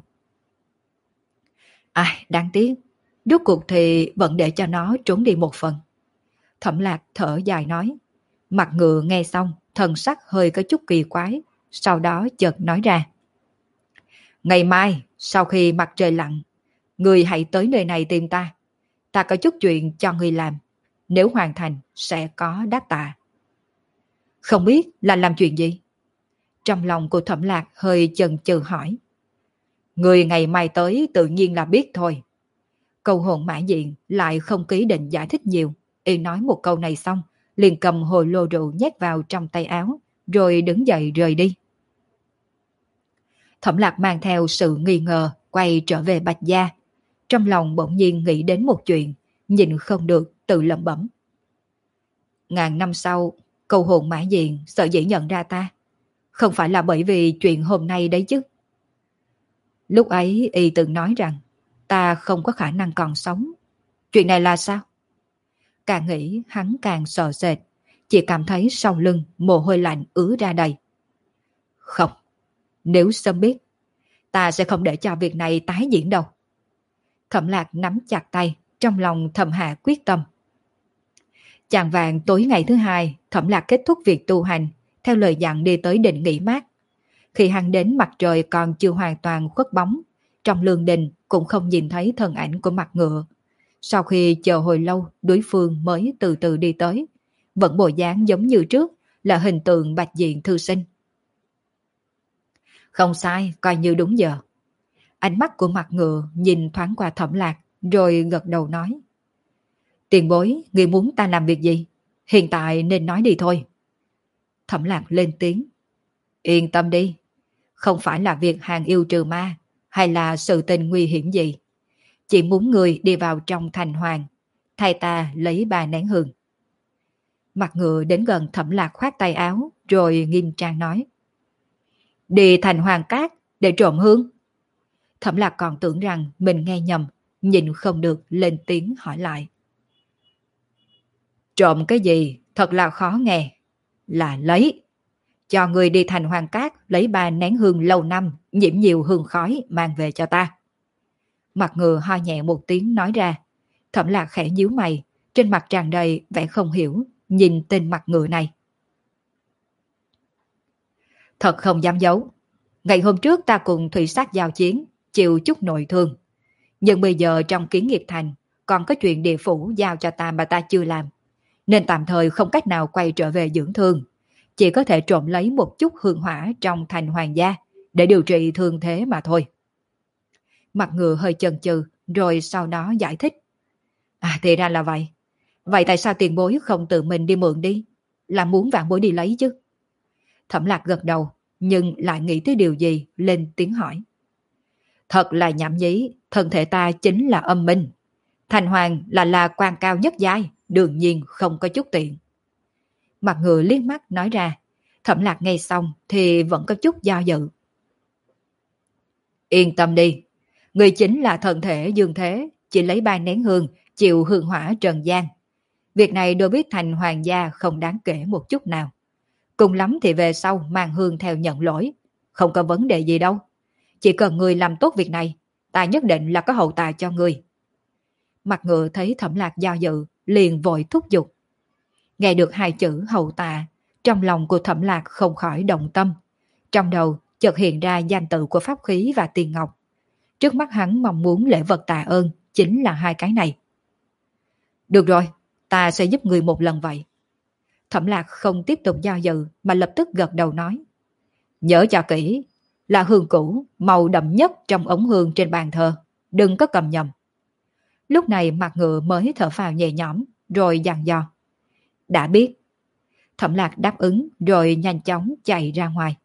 Ai, đáng tiếc, rốt cuộc thì vẫn để cho nó trốn đi một phần. Thẩm Lạc thở dài nói. Mặt ngựa nghe xong, thần sắc hơi có chút kỳ quái, sau đó chợt nói ra. Ngày mai, sau khi mặt trời lặn, người hãy tới nơi này tìm ta. Ta có chút chuyện cho người làm. Nếu hoàn thành, sẽ có đáp tạ. Không biết là làm chuyện gì? Trong lòng của Thẩm Lạc hơi chần chừ hỏi. Người ngày mai tới tự nhiên là biết thôi. Câu hồn mã diện lại không ký định giải thích nhiều. Y nói một câu này xong, liền cầm hồ lô rượu nhét vào trong tay áo, rồi đứng dậy rời đi. Thẩm Lạc mang theo sự nghi ngờ, quay trở về Bạch Gia. Trong lòng bỗng nhiên nghĩ đến một chuyện, nhìn không được, tự lẩm bẩm. Ngàn năm sau, câu hồn mã diện sợ dĩ nhận ra ta. Không phải là bởi vì chuyện hôm nay đấy chứ. Lúc ấy y từng nói rằng, ta không có khả năng còn sống. Chuyện này là sao? Càng nghĩ hắn càng sợ sệt, chỉ cảm thấy sau lưng mồ hôi lạnh ứa ra đầy. Không, nếu sớm biết, ta sẽ không để cho việc này tái diễn đâu. Thẩm Lạc nắm chặt tay, trong lòng thầm hạ quyết tâm. Chạng vạng tối ngày thứ hai, Thẩm Lạc kết thúc việc tu hành, theo lời dặn đi tới đình nghỉ mát. Khi hắn đến mặt trời còn chưa hoàn toàn khuất bóng, trong lương đình cũng không nhìn thấy thân ảnh của mặt ngựa. Sau khi chờ hồi lâu, đối phương mới từ từ đi tới, vẫn bộ dáng giống như trước, là hình tượng bạch diện thư sinh. Không sai, coi như đúng giờ. Ánh mắt của mặt ngựa nhìn thoáng qua Thẩm Lạc, rồi gật đầu nói. Tiền bối, ngươi muốn ta làm việc gì? Hiện tại nên nói đi thôi. Thẩm Lạc lên tiếng. Yên tâm đi, không phải là việc hàng yêu trừ ma, hay là sự tình nguy hiểm gì. Chỉ muốn người đi vào trong thành hoàng, thay ta lấy 3 nén hương. Mặt ngựa đến gần Thẩm Lạc khoát tay áo, rồi nghiêm trang nói. Đi thành hoàng cát để trộm hương. Thẩm Lạc còn tưởng rằng mình nghe nhầm, nhìn không được lên tiếng hỏi lại. Trộm cái gì thật là khó nghe. Là lấy. Cho người đi thành hoàng cát lấy 3 nén hương lâu năm, nhiễm nhiều hương khói mang về cho ta. Mặt ngựa ho nhẹ một tiếng nói ra. Thẩm Lạc khẽ nhíu mày, trên mặt tràn đầy vẻ không hiểu, nhìn tên mặt ngựa này. Thật không dám giấu. Ngày hôm trước ta cùng thủy sát giao chiến, chịu chút nội thương. Nhưng bây giờ trong Kiến Nghiệp Thành, còn có chuyện địa phủ giao cho ta mà ta chưa làm. Nên tạm thời không cách nào quay trở về dưỡng thương. Chỉ có thể trộm lấy một chút hương hỏa trong thành hoàng gia để điều trị thương thế mà thôi. Mặt ngựa hơi chần chừ, rồi sau đó giải thích. Thì ra là vậy. Vậy tại sao tiền bối không tự mình đi mượn đi? Là muốn vạn bối đi lấy chứ? Thẩm Lạc gật đầu, nhưng lại nghĩ tới điều gì, lên tiếng hỏi. Thật là nhảm nhí, thân thể ta chính là âm minh. Thành hoàng là quan cao nhất giai, đương nhiên không có chút tiện. Mặt ngựa liếc mắt nói ra. Thẩm Lạc nghe xong thì vẫn có chút do dự. Yên tâm đi, người chính là thân thể dương thế, chỉ lấy 3 nén hương, chịu hương hỏa trần gian. Việc này đối với thành hoàng gia không đáng kể một chút nào. Cùng lắm thì về sau mang hương theo nhận lỗi. Không có vấn đề gì đâu. Chỉ cần người làm tốt việc này, ta nhất định là có hậu tạ cho người. Mặt ngựa thấy Thẩm Lạc do dự, liền vội thúc giục. Nghe được 2 chữ hậu tạ, trong lòng của Thẩm Lạc không khỏi động tâm. Trong đầu chợt hiện ra danh tự của pháp khí và tiền ngọc. Trước mắt hắn mong muốn lễ vật tạ ơn chính là 2 cái này. Được rồi, ta sẽ giúp người một lần vậy. Thẩm Lạc không tiếp tục do dự mà lập tức gật đầu nói. Nhớ cho kỹ, là hương cũ, màu đậm nhất trong ống hương trên bàn thờ. Đừng có cầm nhầm. Lúc này mặt ngựa mới thở phào nhẹ nhõm, rồi dặn dò. Đã biết. Thẩm Lạc đáp ứng rồi nhanh chóng chạy ra ngoài.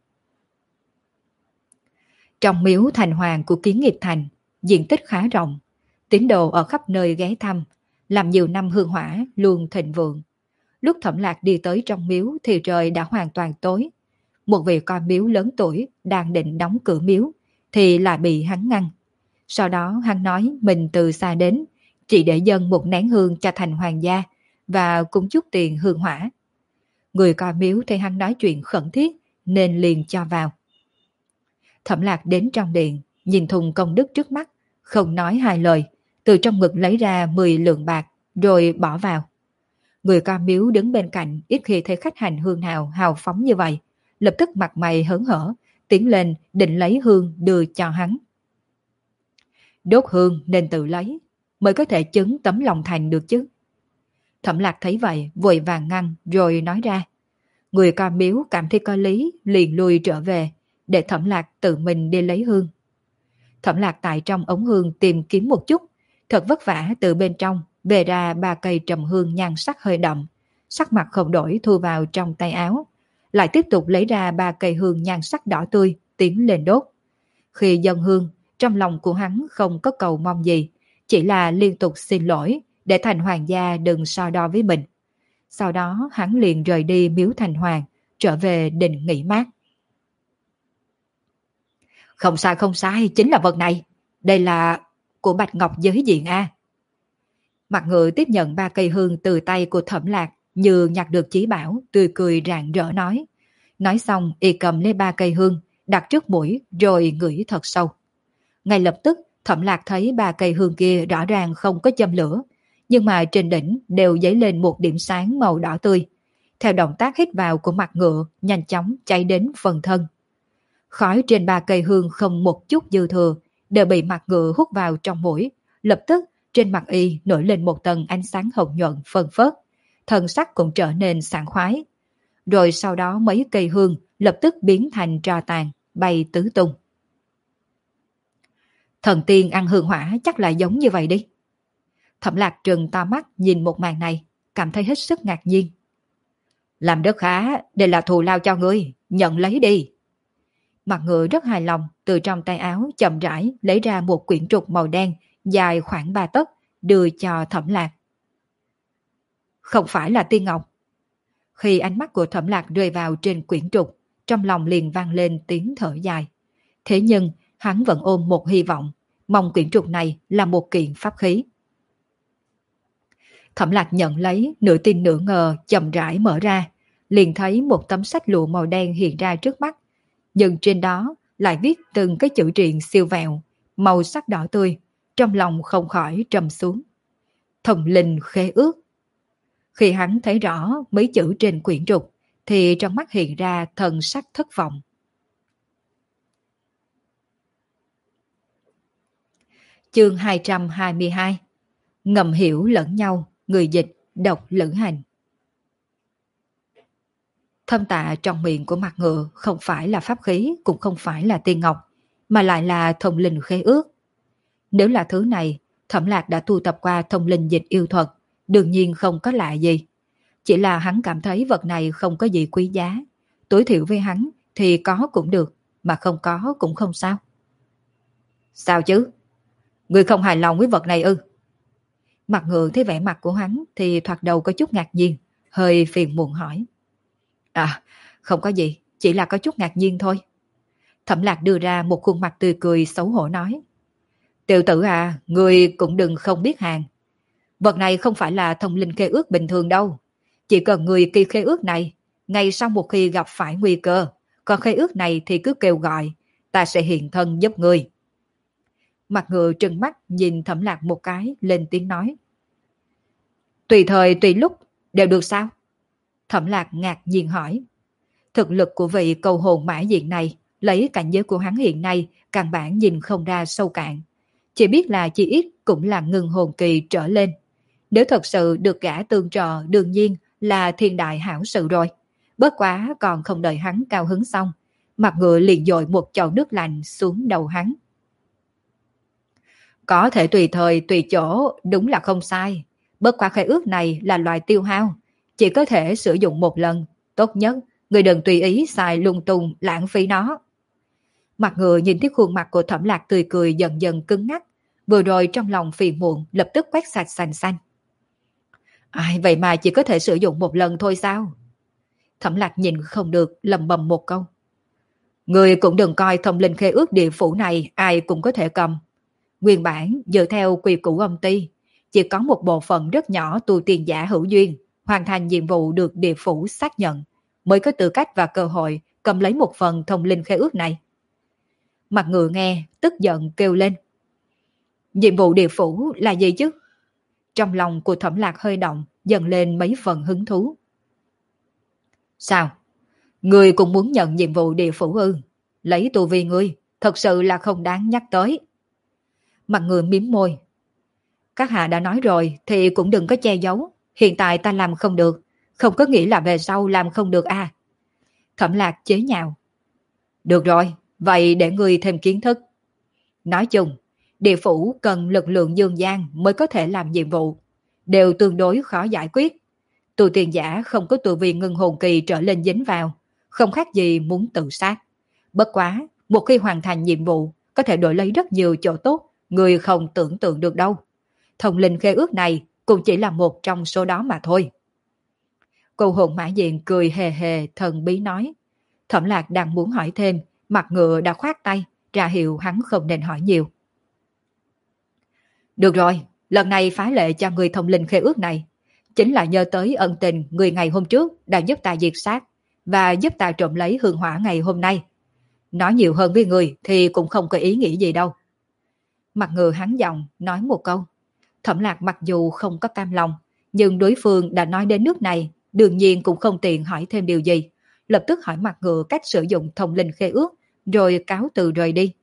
Trong miếu thành hoàng của Kiến Nghiệp Thành, diện tích khá rộng, tín đồ ở khắp nơi ghé thăm, làm nhiều năm hương hỏa luôn thịnh vượng. Lúc Thẩm Lạc đi tới trong miếu thì trời đã hoàn toàn tối. Một vị coi miếu lớn tuổi đang định đóng cửa miếu thì lại bị hắn ngăn. Sau đó hắn nói mình từ xa đến, chỉ để dâng một nén hương cho thành hoàng gia và cũng chút tiền hương hỏa. Người coi miếu thấy hắn nói chuyện khẩn thiết nên liền cho vào. Thẩm Lạc đến trong điện, nhìn thùng công đức trước mắt, không nói 2 lời, từ trong ngực lấy ra 10 lượng bạc rồi bỏ vào. Người coi miếu đứng bên cạnh ít khi thấy khách hành hương nào hào phóng như vậy, lập tức mặt mày hớn hở, tiến lên định lấy hương đưa cho hắn. Đốt hương nên tự lấy, mới có thể chứng tấm lòng thành được chứ. Thẩm Lạc thấy vậy, vội vàng ngăn rồi nói ra. Người coi miếu cảm thấy có lý, liền lui trở về, để Thẩm Lạc tự mình đi lấy hương. Thẩm Lạc tại trong ống hương tìm kiếm một chút, thật vất vả từ bên trong về ra 3 cây trầm hương nhan sắc hơi đậm, sắc mặt không đổi thu vào trong tay áo, lại tiếp tục lấy ra 3 cây hương nhan sắc đỏ tươi tiến lên đốt. Khi dâng hương, trong lòng của hắn không có cầu mong gì, chỉ là liên tục xin lỗi để thành hoàng gia đừng so đo với mình. Sau đó hắn liền rời đi miếu thành hoàng, trở về đình nghỉ mát. Không sai, chính là vật này. Đây là của Bạch Ngọc Giới Diện A. Mặt ngựa tiếp nhận 3 cây hương từ tay của Thẩm Lạc, như nhặt được chí bảo, tươi cười rạng rỡ nói. Nói xong, y cầm lấy 3 cây hương, đặt trước mũi, rồi ngửi thật sâu. Ngay lập tức, Thẩm Lạc thấy 3 cây hương kia rõ ràng không có châm lửa, nhưng mà trên đỉnh đều dấy lên một điểm sáng màu đỏ tươi. theo động tác hít vào của mặt ngựa nhanh chóng cháy đến phần thân. Khói trên 3 cây hương không một chút dư thừa, đều bị mặt ngựa hút vào trong mũi, lập tức trên mặt y nổi lên một tầng ánh sáng hồng nhuận phân phớt, thân sắc cũng trở nên sảng khoái. Rồi sau đó mấy cây hương lập tức biến thành tro tàn, bay tứ tung. Thần tiên ăn hương hỏa chắc là giống như vậy đi. Thẩm Lạc trừng to mắt nhìn một màn này, cảm thấy hết sức ngạc nhiên. Làm rất khá, đây là thù lao cho ngươi, nhận lấy đi. Mặt ngựa rất hài lòng, từ trong tay áo chậm rãi lấy ra một quyển trục màu đen, dài khoảng 3 tấc, đưa cho Thẩm Lạc. Không phải là tiên ngọc. Khi ánh mắt của Thẩm Lạc rơi vào trên quyển trục, trong lòng liền vang lên tiếng thở dài. Thế nhưng, hắn vẫn ôm một hy vọng, mong quyển trục này là một kiện pháp khí. Thẩm Lạc nhận lấy, nửa tin nửa ngờ, chậm rãi mở ra, liền thấy một tấm sách lụa màu đen hiện ra trước mắt, nhưng trên đó lại viết từng cái chữ triện siêu vẹo, màu sắc đỏ tươi, trong lòng không khỏi trầm xuống. Thông linh khế ước. Khi hắn thấy rõ mấy chữ trên quyển trục, thì trong mắt hiện ra thần sắc thất vọng. Chương 222. Ngầm hiểu lẫn nhau, người dịch, độc lữ hành. Thâm tạ trong miệng của mặt ngựa không phải là pháp khí, cũng không phải là tiên ngọc, mà lại là thông linh khế ước. Nếu là thứ này, Thẩm Lạc đã tu tập qua thông linh dịch yêu thuật, đương nhiên không có lạ gì. Chỉ là hắn cảm thấy vật này không có gì quý giá, tối thiểu với hắn thì có cũng được, mà không có cũng không sao. Sao chứ? Ngươi không hài lòng với vật này ư? Mặt ngựa thấy vẻ mặt của hắn thì thoạt đầu có chút ngạc nhiên, hơi phiền muộn hỏi. À, không có gì, chỉ là có chút ngạc nhiên thôi. Thẩm Lạc đưa ra một khuôn mặt tươi cười xấu hổ nói. Tiểu tử à, ngươi cũng đừng không biết hàng. Vật này không phải là thông linh khế ước bình thường đâu. Chỉ cần ngươi ký khế ước này, ngay sau một khi gặp phải nguy cơ, còn khế ước này thì cứ kêu gọi, ta sẽ hiện thân giúp ngươi. Mặt ngựa trừng mắt nhìn Thẩm Lạc một cái, lên tiếng nói. Tùy thời tùy lúc, đều được sao? Thẩm Lạc ngạc nhiên hỏi. Thực lực của vị cầu hồn mã diện này, lấy cảnh giới của hắn hiện nay, căn bản nhìn không ra sâu cạn. Chỉ biết là chỉ ít cũng là ngưng hồn kỳ trở lên. Nếu thật sự được gã tương trợ, đương nhiên là thiên đại hảo sự rồi. Bất quá còn không đợi hắn cao hứng xong, mặt ngựa liền dội một chậu nước lạnh xuống đầu hắn. Có thể tùy thời tùy chỗ, đúng là không sai. Bất quá khế ước này là loại tiêu hao, chỉ có thể sử dụng một lần. Tốt nhất, người đừng tùy ý xài lung tung lãng phí nó. Mặt ngựa nhìn thấy khuôn mặt của Thẩm Lạc tươi cười dần dần cứng ngắc, vừa rồi trong lòng phiền muộn lập tức quét sạch sành xanh. Ai vậy mà chỉ có thể sử dụng một lần thôi sao? Thẩm Lạc nhìn không được, lầm bầm một câu. Người cũng đừng coi thông linh khế ước địa phủ này ai cũng có thể cầm. Nguyên bản dựa theo quy củ âm ty, chỉ có một bộ phận rất nhỏ tu tiên giả hữu duyên hoàn thành nhiệm vụ được địa phủ xác nhận mới có tư cách và cơ hội cầm lấy một phần thông linh khế ước này. Mặt ngựa nghe tức giận kêu lên. Nhiệm vụ địa phủ là gì chứ? Trong lòng của Thẩm Lạc hơi động, dần lên mấy phần hứng thú. Sao? Ngươi cũng muốn nhận nhiệm vụ địa phủ ư? Lấy tu vi ngươi, thật sự là không đáng nhắc tới. Mặt ngựa mím môi. Các hạ đã nói rồi thì cũng đừng có che giấu. Hiện tại ta làm không được, không có nghĩa là về sau làm không được à? Thẩm Lạc chế nhạo. Được rồi, vậy để ngươi thêm kiến thức. Nói chung, địa phủ cần lực lượng dương gian mới có thể làm nhiệm vụ, đều tương đối khó giải quyết. Tu tiên giả không có tu vi ngưng hồn kỳ trở lên dính vào, không khác gì muốn tự sát. Bất quá, một khi hoàn thành nhiệm vụ, có thể đổi lấy rất nhiều chỗ tốt, người không tưởng tượng được đâu. Thông linh khế ước này cũng chỉ là một trong số đó mà thôi. Cô hồn mã diện cười hề hề thần bí nói. Thẩm Lạc đang muốn hỏi thêm, mặt ngựa đã khoát tay, ra hiệu hắn không nên hỏi nhiều. Được rồi, lần này phá lệ cho người thông linh khế ước này, chính là nhờ tới ân tình người ngày hôm trước đã giúp ta diệt sát và giúp ta trộm lấy hương hỏa ngày hôm nay. Nói nhiều hơn với người thì cũng không có ý nghĩ gì đâu. Mặt ngựa hắn giọng nói một câu. Thẩm Lạc mặc dù không có cam lòng, nhưng đối phương đã nói đến nước này, đương nhiên cũng không tiện hỏi thêm điều gì, lập tức hỏi mặt ngựa cách sử dụng thông linh khế ước, rồi cáo từ rời đi.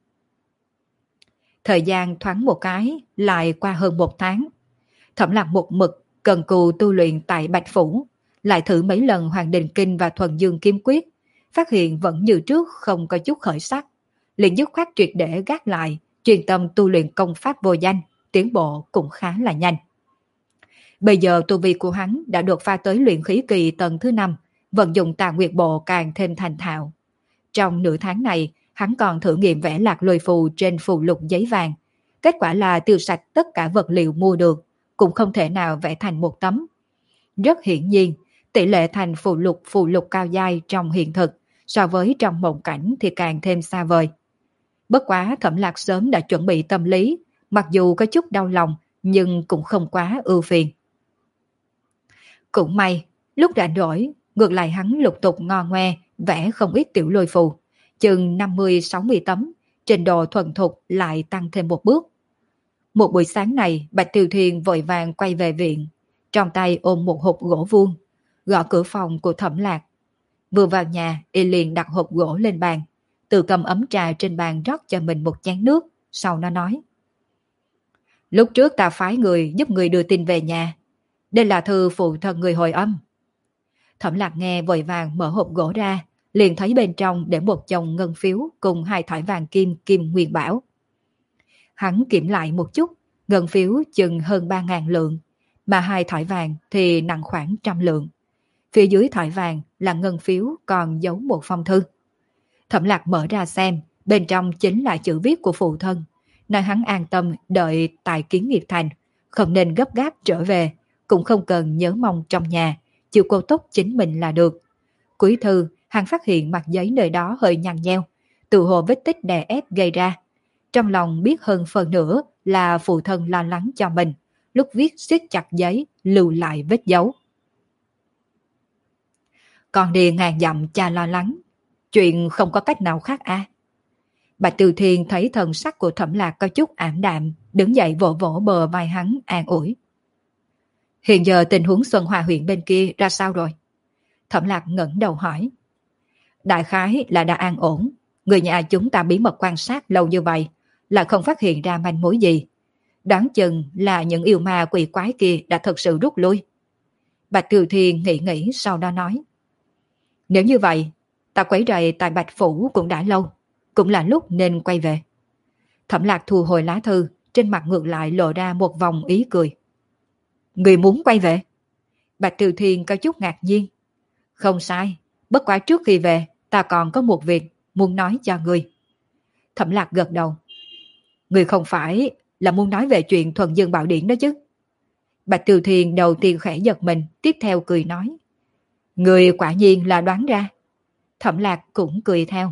Thời gian thoáng một cái, lại qua hơn 1 tháng. Thẩm Lạc một mực, cần cù tu luyện tại Bạch Phủ, lại thử mấy lần Hoàng Đình Kinh và Thuần Dương Kiếm Quyết, phát hiện vẫn như trước không có chút khởi sắc, liền dứt khoát triệt để gác lại, chuyên tâm tu luyện công pháp vô danh, tiến bộ cũng khá là nhanh. Bây giờ tu vi của hắn đã đột phá tới luyện khí kỳ tầng thứ 5, vận dụng Tà Nguyệt Bộ càng thêm thành thạo. Trong nửa tháng này, hắn còn thử nghiệm vẽ lạc lôi phù trên phù lục giấy vàng. Kết quả là tiêu sạch tất cả vật liệu mua được, cũng không thể nào vẽ thành một tấm. Rất hiển nhiên, tỷ lệ thành phù lục cao dai trong hiện thực so với trong mộng cảnh thì càng thêm xa vời. Bất quá Thẩm Lạc sớm đã chuẩn bị tâm lý, mặc dù có chút đau lòng nhưng cũng không quá ưu phiền. Cũng may, lúc rảnh rỗi, ngược lại hắn lục tục ngo ngoe vẽ không ít tiểu lôi phù, chừng 50-60 tấm, trình độ thuần thục lại tăng thêm một bước. Một buổi sáng này, Bạch Tiêu Thiên vội vàng quay về viện, trong tay ôm một hộp gỗ vuông, gõ cửa phòng của Thẩm Lạc. Vừa vào nhà, y liền đặt hộp gỗ lên bàn, tự cầm ấm trà trên bàn rót cho mình một chén nước, sau nó nói. Lúc trước ta phái người giúp người đưa tin về nhà, đây là thư phụ thân người hồi âm. Thẩm Lạc nghe vội vàng mở hộp gỗ ra, liền thấy bên trong để một chồng ngân phiếu cùng 2 thỏi vàng kim kim nguyên bảo. Hắn kiểm lại một chút, ngân phiếu chừng hơn 3.000 lượng, mà 2 thỏi vàng thì nặng khoảng 100 lượng. Phía dưới thỏi vàng là ngân phiếu còn giấu một phong thư. Thẩm Lạc mở ra xem, bên trong chính là chữ viết của phụ thân, nói hắn an tâm đợi tại Kiến Nghiệp Thành, không nên gấp gáp trở về, cũng không cần nhớ mong trong nhà, chịu cô túc chính mình là được. Cuối thư, hắn phát hiện mặt giấy nơi đó hơi nhăn nheo, tự hồ vết tích đè ép gây ra. Trong lòng biết hơn phần nữa là phụ thân lo lắng cho mình, lúc viết siết chặt giấy, lưu lại vết dấu. Con đi ngàn dặm cha lo lắng, chuyện không có cách nào khác à? Bạch Từ Thiên thấy thần sắc của Thẩm Lạc có chút ảm đạm, đứng dậy vỗ vỗ bờ vai hắn an ủi. Hiện giờ tình huống Xuân Hòa huyện bên kia ra sao rồi? Thẩm Lạc ngẩng đầu hỏi. Đại khái là đã an ổn, người nhà chúng ta bí mật quan sát lâu như vậy, lại không phát hiện ra manh mối gì. Đoán chừng là những yêu ma quỷ quái kia đã thật sự rút lui. Bạch Từ Thiên nghĩ sau đó nói. Nếu như vậy, ta quấy rầy tại Bạch Phủ cũng đã lâu, cũng là lúc nên quay về. Thẩm Lạc thu hồi lá thư, trên mặt ngược lại lộ ra một vòng ý cười. Người muốn quay về? Bạch Từ Thiên có chút ngạc nhiên. Không sai, bất quá trước khi về, ta còn có một việc muốn nói cho người. Thẩm Lạc gật đầu. Người không phải là muốn nói về chuyện Thuần Dương Bảo Điển đó chứ? Bạch Từ Thiên đầu tiên khẽ giật mình, tiếp theo cười nói. Người quả nhiên là đoán ra. Thẩm Lạc cũng cười theo.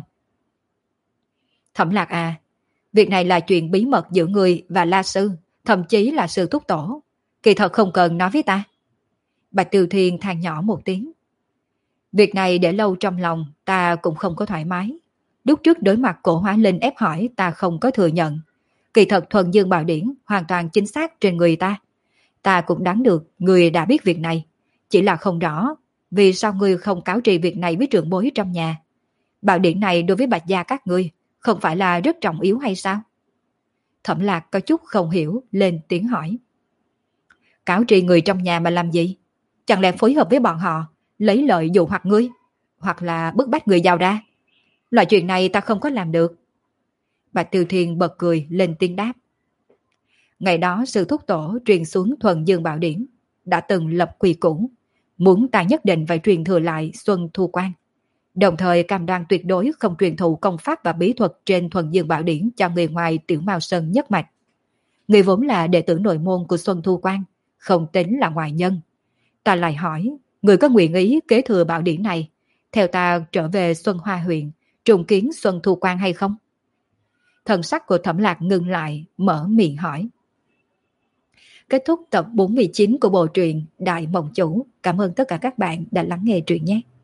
Thẩm Lạc à, việc này là chuyện bí mật giữa người và La Sư, thậm chí là sư thúc tổ. Kỳ thật không cần nói với ta. Bạch Từ Thiên than nhỏ một tiếng. Việc này để lâu trong lòng ta cũng không có thoải mái. Lúc trước đối mặt Cổ Hóa Linh ép hỏi ta không có thừa nhận. Kỳ thật Thuần Dương Bảo Điển hoàn toàn chính xác trên người ta. Ta cũng đoán được người đã biết việc này. Chỉ là không rõ vì sao ngươi không cáo trì việc này với trưởng bối trong nhà. Bảo Điển này đối với Bạch gia các ngươi không phải là rất trọng yếu hay sao? Thẩm Lạc có chút không hiểu, lên tiếng hỏi. Cáo trì người trong nhà mà làm gì? Chẳng lẽ phối hợp với bọn họ, lấy lợi dụ hoặc ngươi, hoặc là bức bách người giàu ra? Loại chuyện này ta không có làm được. Bạch Tiêu Thiên bật cười lên tiếng đáp. Ngày đó sư thúc tổ truyền xuống Thuần Dương Bảo Điển, đã từng lập quy củ, muốn ta nhất định phải truyền thừa lại Xuân Thu Quan. Đồng thời cam đoan tuyệt đối không truyền thụ công pháp và bí thuật trên Thuần Dương Bảo Điển cho người ngoài Tiểu Mao Sơn nhất mạch. Người vốn là đệ tử nội môn của Xuân Thu Quan, không tính là ngoại nhân. Ta lại hỏi, người có nguyện ý kế thừa bảo điển này, theo ta trở về Xuân Hoa huyện, trùng kiến Xuân Thu Quan hay không? Thần sắc của Thẩm Lạc ngừng lại, mở miệng hỏi. Kết thúc tập 49 của bộ truyện Đại Mộng Chủ. Cảm ơn tất cả các bạn đã lắng nghe truyện nhé.